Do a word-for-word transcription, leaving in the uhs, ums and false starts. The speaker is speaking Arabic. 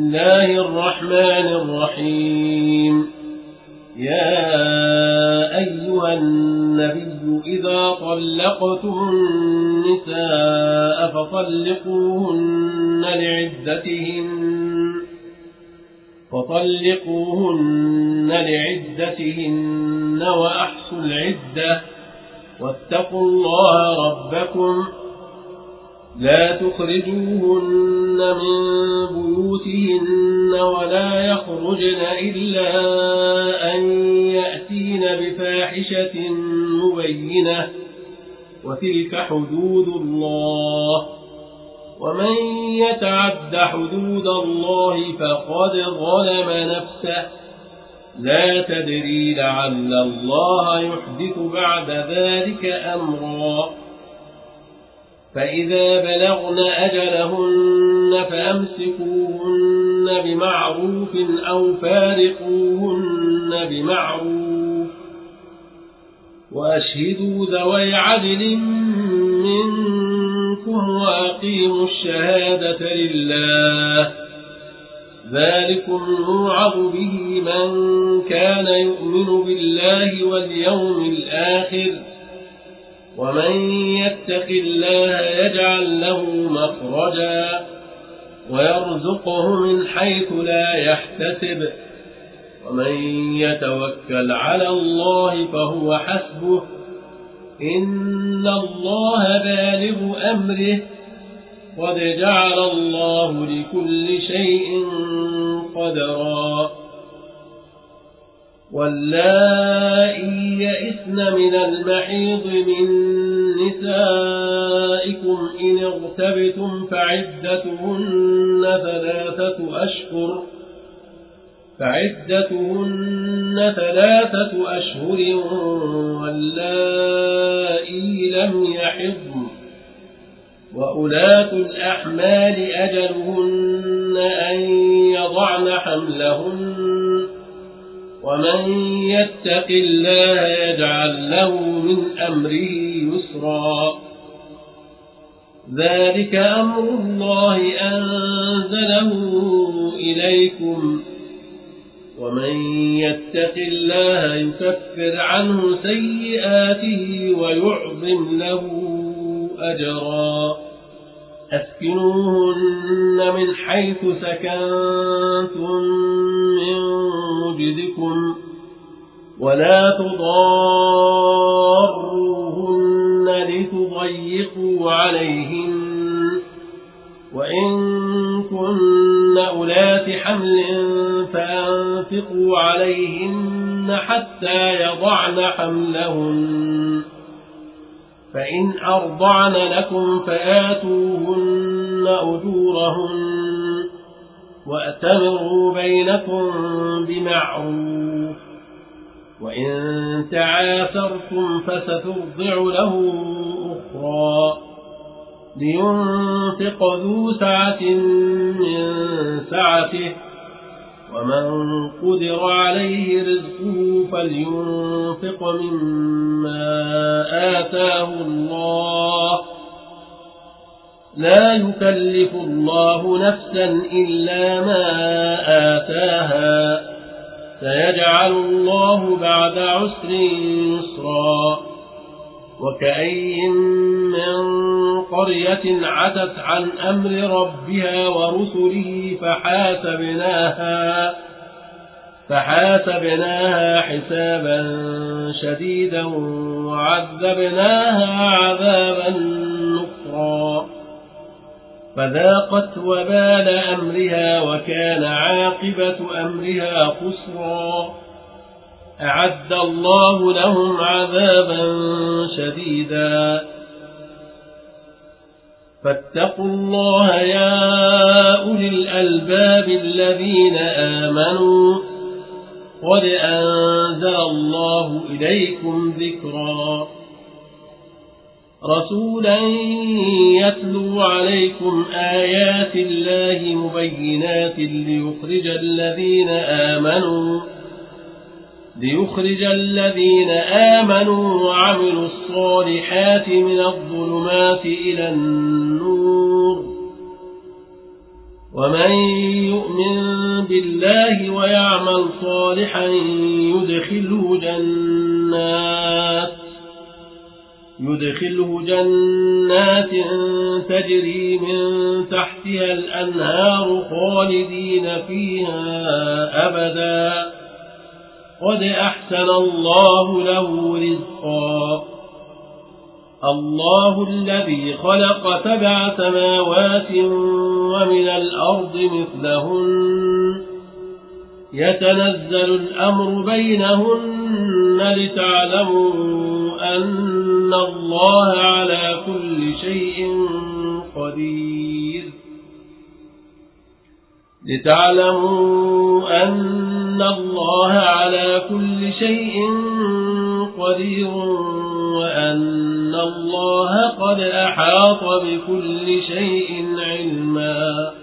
الله الرحمن الرحيم. يا أيها النبي إذا طلقتم النساء فطلقوهن لعدتهن فطلقوهن لعدتهن وأحصوا العدة واتقوا الله ربكم لا تخرجوهن من بيوتهن ولا يخرجن إلا أن يأتين بفاحشة مبينة وتلك حدود الله ومن يتعد حدود الله فقد ظلم نفسه لا تدري لعل الله يحدث بعد ذلك أمرا. فإذا بلغن أجلهن فأمسكوهن بمعروف أو فارقوهن بمعروف وأشهدوا ذوي عدل منكم وأقيموا الشهادة لله ذلكم يوعظ به من كان يؤمن بالله واليوم الآخر ومن يتق الله يجعل له مخرجا ويرزقه من حيث لا يحتسب ومن يتوكل على الله فهو حسبه إن الله بالغ أمره قد جعل الله لكل شيء قدرا. واللائي يئسن من المحيض من نسائكم إن اغتبتم فعدتهن ثلاثة أشهر فعدتهن ثلاثة أشهر واللائي لم يحضن وأولاة الأحمال أجلهن أن يضعن حملهن ومن يتق الله يجعل له من أمره يسرا. ذلك أمر الله أنزله إليكم ومن يتق الله يكفر عنه سيئاته ويعظم له أجرا. أسكنوهن من حيث سكنتم من وجدكم ولا تضاروهن لتضيقوا عليهن وإن كن أولات حمل فأنفقوا عليهن حتى يضعن حملهن فإن أرضعن لكم فآتوهن أجورهن وأتمروا بينكم بمعروف وإن تعاثرتم فسترضع له أخرى لينفق ذو سعة من سعته ومن قدر عليه رزقه فلينفق مما آتاه الله لا يكلف الله نفسا إلا ما آتاها سيجعل الله بعد عسر يسرا. وكأين من قرية عتت عن أمر ربها ورسله فحاسبناها فحاسبناها حسابا شديدا وعذبناها عذابا نكرا فذاقت وبال أمرها وكان عاقبة أمرها خسرا. أعد الله لهم عذابا شديدا فاتقوا الله يا أولي الألباب الذين آمنوا قد أنزل الله إليكم ذكرا رسولا يتلو عليكم آيات الله مبينات ليخرج الذين آمنوا ليخرج الذين آمنوا وعملوا الصالحات من الظلمات إلى النور ومن يؤمن بالله ويعمل صالحا يدخله جنات يدخله جنات تجري من تحتها الأنهار خالدين فيها أبدا قد أحسن الله له رزقا الله الذي خلق سبع سماوات ومن الأرض مثلهن يتنزل الأمر بينهن لتعلموا أن الله على كل شيء قدير لتعلموا أن الله على كل شيء قدير وأن الله قد أحاط بكل شيء علما